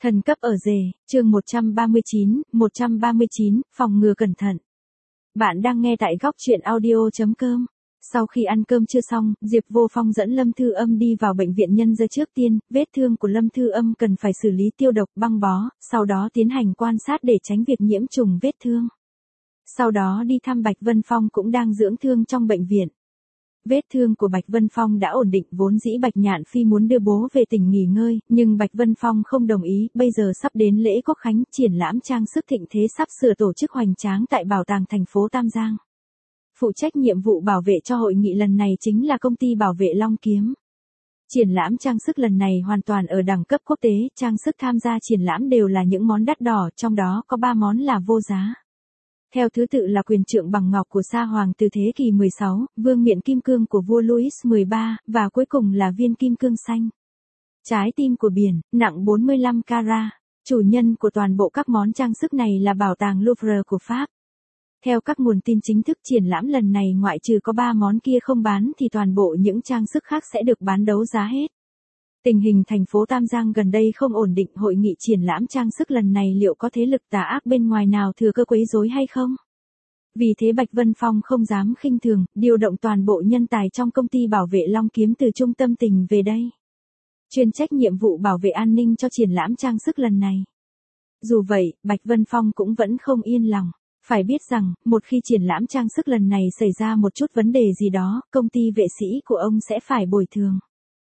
Thần cấp ở rể, chương 139, phòng ngừa cẩn thận. Bạn đang nghe tại góc truyện audio.com. Sau khi ăn cơm chưa xong, Diệp Vô Phong dẫn Lâm Thư Âm đi vào bệnh viện nhân dân trước tiên, vết thương của Lâm Thư Âm cần phải xử lý tiêu độc băng bó, sau đó tiến hành quan sát để tránh việc nhiễm trùng vết thương. Sau đó đi thăm Bạch Vân Phong cũng đang dưỡng thương trong bệnh viện. Vết thương của Bạch Vân Phong đã ổn định, vốn dĩ Bạch Nhạn Phi muốn đưa bố về tỉnh nghỉ ngơi, nhưng Bạch Vân Phong không đồng ý, bây giờ sắp đến lễ Quốc Khánh, triển lãm trang sức thịnh thế sắp sửa tổ chức hoành tráng tại bảo tàng thành phố Tam Giang. Phụ trách nhiệm vụ bảo vệ cho hội nghị lần này chính là công ty bảo vệ Long Kiếm. Triển lãm trang sức lần này hoàn toàn ở đẳng cấp quốc tế, trang sức tham gia triển lãm đều là những món đắt đỏ, trong đó có 3 món là vô giá. Theo thứ tự là quyền trượng bằng ngọc của Sa Hoàng từ thế kỷ 16, vương miện kim cương của vua Louis XIII, và cuối cùng là viên kim cương xanh. Trái tim của biển, nặng 45 carat. Chủ nhân của toàn bộ các món trang sức này là bảo tàng Louvre của Pháp. Theo các nguồn tin chính thức, triển lãm lần này ngoại trừ có 3 món kia không bán thì toàn bộ những trang sức khác sẽ được bán đấu giá hết. Tình hình thành phố Tam Giang gần đây không ổn định, hội nghị triển lãm trang sức lần này liệu có thế lực tà ác bên ngoài nào thừa cơ quấy rối hay không? Vì thế Bạch Vân Phong không dám khinh thường, điều động toàn bộ nhân tài trong công ty bảo vệ Long Kiếm từ trung tâm tỉnh về đây. Chuyên trách nhiệm vụ bảo vệ an ninh cho triển lãm trang sức lần này. Dù vậy, Bạch Vân Phong cũng vẫn không yên lòng. Phải biết rằng, một khi triển lãm trang sức lần này xảy ra một chút vấn đề gì đó, công ty vệ sĩ của ông sẽ phải bồi thường.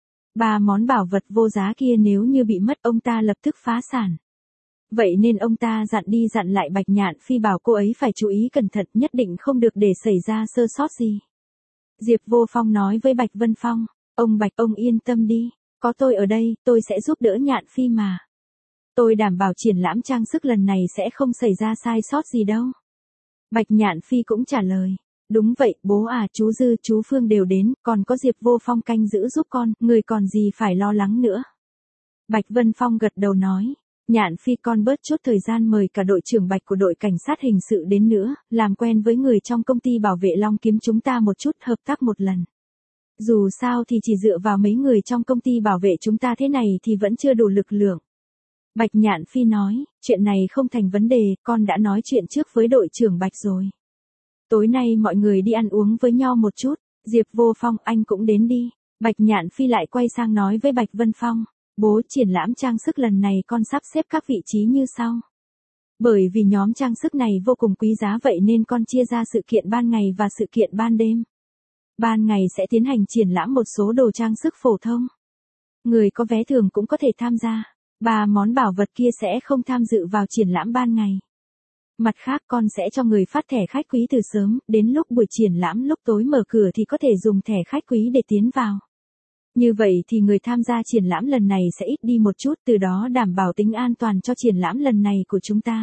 3 món bảo vật vô giá kia nếu như bị mất ông ta lập tức phá sản. Vậy nên ông ta dặn đi dặn lại Bạch Nhạn Phi bảo cô ấy phải chú ý cẩn thận, nhất định không được để xảy ra sơ sót gì. Diệp Vô Phong nói với Bạch Vân Phong, ông yên tâm đi, có tôi ở đây, tôi sẽ giúp đỡ Nhạn Phi mà. Tôi đảm bảo triển lãm trang sức lần này sẽ không xảy ra sai sót gì đâu. Bạch Nhạn Phi cũng trả lời. Đúng vậy, bố à, chú Dư, chú Phương đều đến, còn có Diệp Vô Phong canh giữ giúp con, người còn gì phải lo lắng nữa. Bạch Vân Phong gật đầu nói, Nhạn Phi con bớt chút thời gian mời cả đội trưởng Bạch của đội cảnh sát hình sự đến nữa, làm quen với người trong công ty bảo vệ Long Kiếm chúng ta một chút, hợp tác một lần. Dù sao thì chỉ dựa vào mấy người trong công ty bảo vệ chúng ta thế này thì vẫn chưa đủ lực lượng. Bạch Nhạn Phi nói, chuyện này không thành vấn đề, con đã nói chuyện trước với đội trưởng Bạch rồi. Tối nay mọi người đi ăn uống với nhau một chút, Diệp Vô Phong anh cũng đến đi. Bạch Nhạn Phi lại quay sang nói với Bạch Vân Phong, bố, triển lãm trang sức lần này con sắp xếp các vị trí như sau. Bởi vì nhóm trang sức này vô cùng quý giá vậy nên con chia ra sự kiện ban ngày và sự kiện ban đêm. Ban ngày sẽ tiến hành triển lãm một số đồ trang sức phổ thông. Người có vé thường cũng có thể tham gia. 3 món bảo vật kia sẽ không tham dự vào triển lãm ban ngày. Mặt khác con sẽ cho người phát thẻ khách quý từ sớm, đến lúc buổi triển lãm lúc tối mở cửa thì có thể dùng thẻ khách quý để tiến vào. Như vậy thì người tham gia triển lãm lần này sẽ ít đi một chút, từ đó đảm bảo tính an toàn cho triển lãm lần này của chúng ta.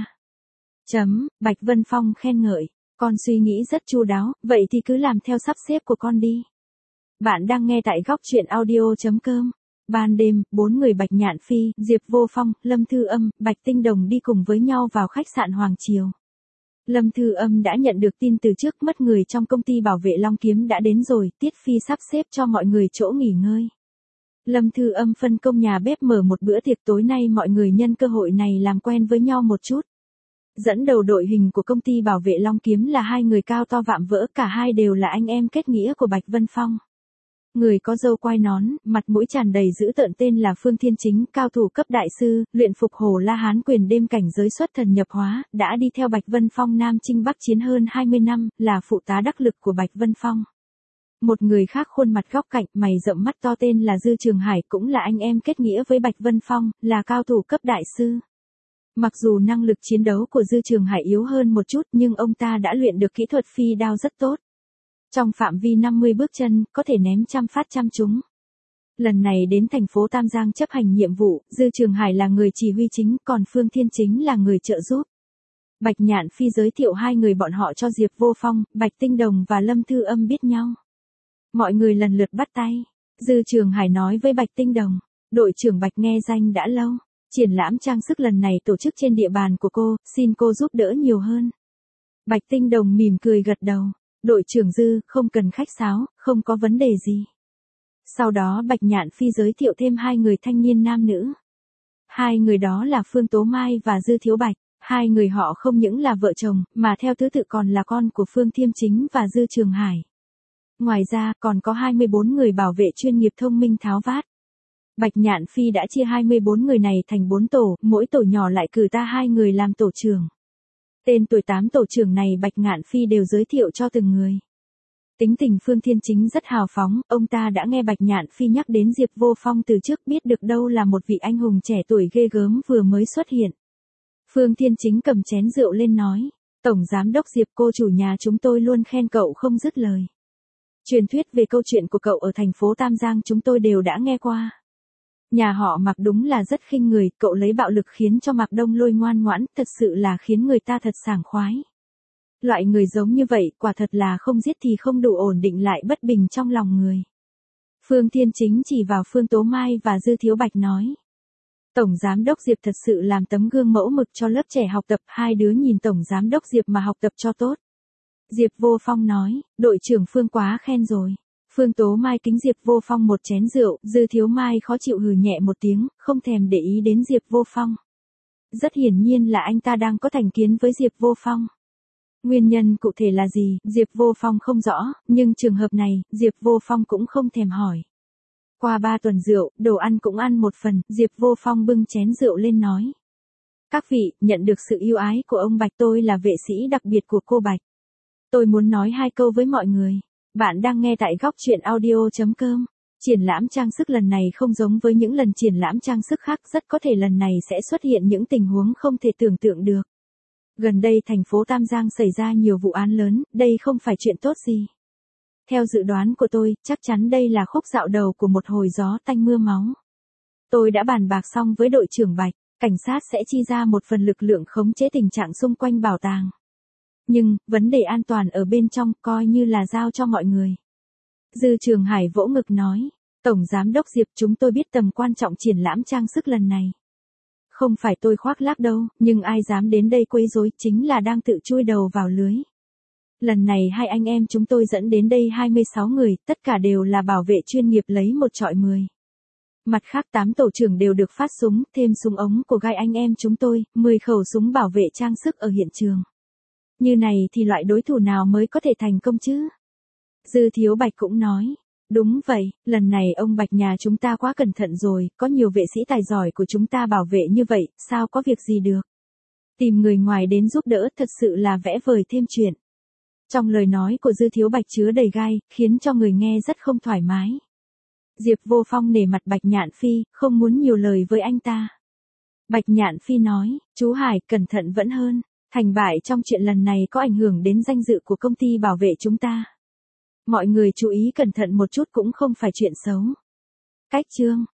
Bạch Vân Phong khen ngợi, con suy nghĩ rất chu đáo, vậy thì cứ làm theo sắp xếp của con đi. Bạn đang nghe tại góc truyện audio.com. Ban đêm, 4 người Bạch Nhạn Phi, Diệp Vô Phong, Lâm Thư Âm, Bạch Tinh Đồng đi cùng với nhau vào khách sạn Hoàng Triều. Lâm Thư Âm đã nhận được tin từ trước, mất người trong công ty bảo vệ Long Kiếm đã đến rồi, Tiết Phi sắp xếp cho mọi người chỗ nghỉ ngơi. Lâm Thư Âm phân công nhà bếp mở một bữa tiệc tối nay, mọi người nhân cơ hội này làm quen với nhau một chút. Dẫn đầu đội hình của công ty bảo vệ Long Kiếm là 2 người cao to vạm vỡ, cả hai đều là anh em kết nghĩa của Bạch Vân Phong. Người có râu quai nón, mặt mũi tràn đầy dữ tợn tên là Phương Thiên Chính, cao thủ cấp đại sư, luyện phục Hồ La Hán quyền đêm cảnh giới xuất thần nhập hóa, đã đi theo Bạch Vân Phong Nam Chinh Bắc Chiến hơn 20 năm, là phụ tá đắc lực của Bạch Vân Phong. Một người khác khuôn mặt góc cạnh, mày rậm mắt to tên là Dư Trường Hải, cũng là anh em kết nghĩa với Bạch Vân Phong, là cao thủ cấp đại sư. Mặc dù năng lực chiến đấu của Dư Trường Hải yếu hơn một chút nhưng ông ta đã luyện được kỹ thuật phi đao rất tốt. Trong phạm vi 50 bước chân, có thể ném trăm phát trăm trúng. Lần này đến thành phố Tam Giang chấp hành nhiệm vụ, Dư Trường Hải là người chỉ huy chính, còn Phương Thiên Chính là người trợ giúp. Bạch Nhạn Phi giới thiệu 2 người bọn họ cho Diệp Vô Phong, Bạch Tinh Đồng và Lâm Thư Âm biết nhau. Mọi người lần lượt bắt tay. Dư Trường Hải nói với Bạch Tinh Đồng, đội trưởng Bạch nghe danh đã lâu. Triển lãm trang sức lần này tổ chức trên địa bàn của cô, xin cô giúp đỡ nhiều hơn. Bạch Tinh Đồng mỉm cười gật đầu. Đội trưởng Dư, không cần khách sáo, không có vấn đề gì. Sau đó Bạch Nhạn Phi giới thiệu thêm 2 người thanh niên nam nữ. Hai người đó là Phương Tố Mai và Dư Thiếu Bạch. Hai người họ không những là vợ chồng, mà theo thứ tự còn là con của Phương Thiêm Chính và Dư Trường Hải. Ngoài ra, còn có 24 người bảo vệ chuyên nghiệp thông minh tháo vát. Bạch Nhạn Phi đã chia 24 người này thành 4 tổ, mỗi tổ nhỏ lại cử ta 2 người làm tổ trưởng. Tên tuổi 8 tổ trưởng này Bạch Nhạn Phi đều giới thiệu cho từng người. Tính tình Phương Thiên Chính rất hào phóng, ông ta đã nghe Bạch Nhạn Phi nhắc đến Diệp Vô Phong từ trước, biết được đâu là một vị anh hùng trẻ tuổi ghê gớm vừa mới xuất hiện. Phương Thiên Chính cầm chén rượu lên nói, Tổng Giám đốc Diệp, cô chủ nhà chúng tôi luôn khen cậu không dứt lời. Truyền thuyết về câu chuyện của cậu ở thành phố Tam Giang chúng tôi đều đã nghe qua. Nhà họ Mạc đúng là rất khinh người, cậu lấy bạo lực khiến cho Mạc Đông Lôi ngoan ngoãn, thật sự là khiến người ta thật sảng khoái. Loại người giống như vậy, quả thật là không giết thì không đủ ổn định lại bất bình trong lòng người. Phương Thiên Chính chỉ vào Phương Tố Mai và Dư Thiếu Bạch nói. Tổng Giám đốc Diệp thật sự làm tấm gương mẫu mực cho lớp trẻ học tập, hai đứa nhìn Tổng Giám đốc Diệp mà học tập cho tốt. Diệp Vô Phong nói, đội trưởng Phương quá khen rồi. Phương Tố Mai kính Diệp Vô Phong một chén rượu, Dư Thiếu Mai khó chịu hừ nhẹ một tiếng, không thèm để ý đến Diệp Vô Phong. Rất hiển nhiên là anh ta đang có thành kiến với Diệp Vô Phong. Nguyên nhân cụ thể là gì, Diệp Vô Phong không rõ, nhưng trường hợp này, Diệp Vô Phong cũng không thèm hỏi. Qua 3 tuần rượu, đồ ăn cũng ăn một phần, Diệp Vô Phong bưng chén rượu lên nói. Các vị, nhận được sự yêu ái của ông Bạch, tôi là vệ sĩ đặc biệt của cô Bạch. Tôi muốn nói 2 câu với mọi người. Bạn đang nghe tại góc truyện audio.com. Triển lãm trang sức lần này không giống với những lần triển lãm trang sức khác, rất có thể lần này sẽ xuất hiện những tình huống không thể tưởng tượng được. Gần đây thành phố Tam Giang xảy ra nhiều vụ án lớn, đây không phải chuyện tốt gì. Theo dự đoán của tôi, chắc chắn đây là khúc dạo đầu của một hồi gió tanh mưa máu. Tôi đã bàn bạc xong với đội trưởng Bạch, cảnh sát sẽ chi ra một phần lực lượng khống chế tình trạng xung quanh bảo tàng. Nhưng, vấn đề an toàn ở bên trong coi như là giao cho mọi người. Dư Trường Hải vỗ ngực nói, Tổng Giám đốc Diệp, chúng tôi biết tầm quan trọng triển lãm trang sức lần này. Không phải tôi khoác lác đâu, nhưng ai dám đến đây quấy rối chính là đang tự chui đầu vào lưới. Lần này 2 anh em chúng tôi dẫn đến đây 26 người, tất cả đều là bảo vệ chuyên nghiệp lấy 1 chọi 10. Mặt khác 8 tổ trưởng đều được phát súng, thêm súng ống của gai anh em chúng tôi, 10 khẩu súng bảo vệ trang sức ở hiện trường. Như này thì loại đối thủ nào mới có thể thành công chứ? Dư Thiếu Bạch cũng nói. Đúng vậy, lần này ông Bạch nhà chúng ta quá cẩn thận rồi, có nhiều vệ sĩ tài giỏi của chúng ta bảo vệ như vậy, sao có việc gì được. Tìm người ngoài đến giúp đỡ thật sự là vẽ vời thêm chuyện. Trong lời nói của Dư Thiếu Bạch chứa đầy gai, khiến cho người nghe rất không thoải mái. Diệp Vô Phong nể mặt Bạch Nhạn Phi, không muốn nhiều lời với anh ta. Bạch Nhạn Phi nói, chú Hải, cẩn thận vẫn hơn, thành bại trong chuyện lần này có ảnh hưởng đến danh dự của công ty bảo vệ chúng ta. Mọi người chú ý cẩn thận một chút cũng không phải chuyện xấu. Cách chương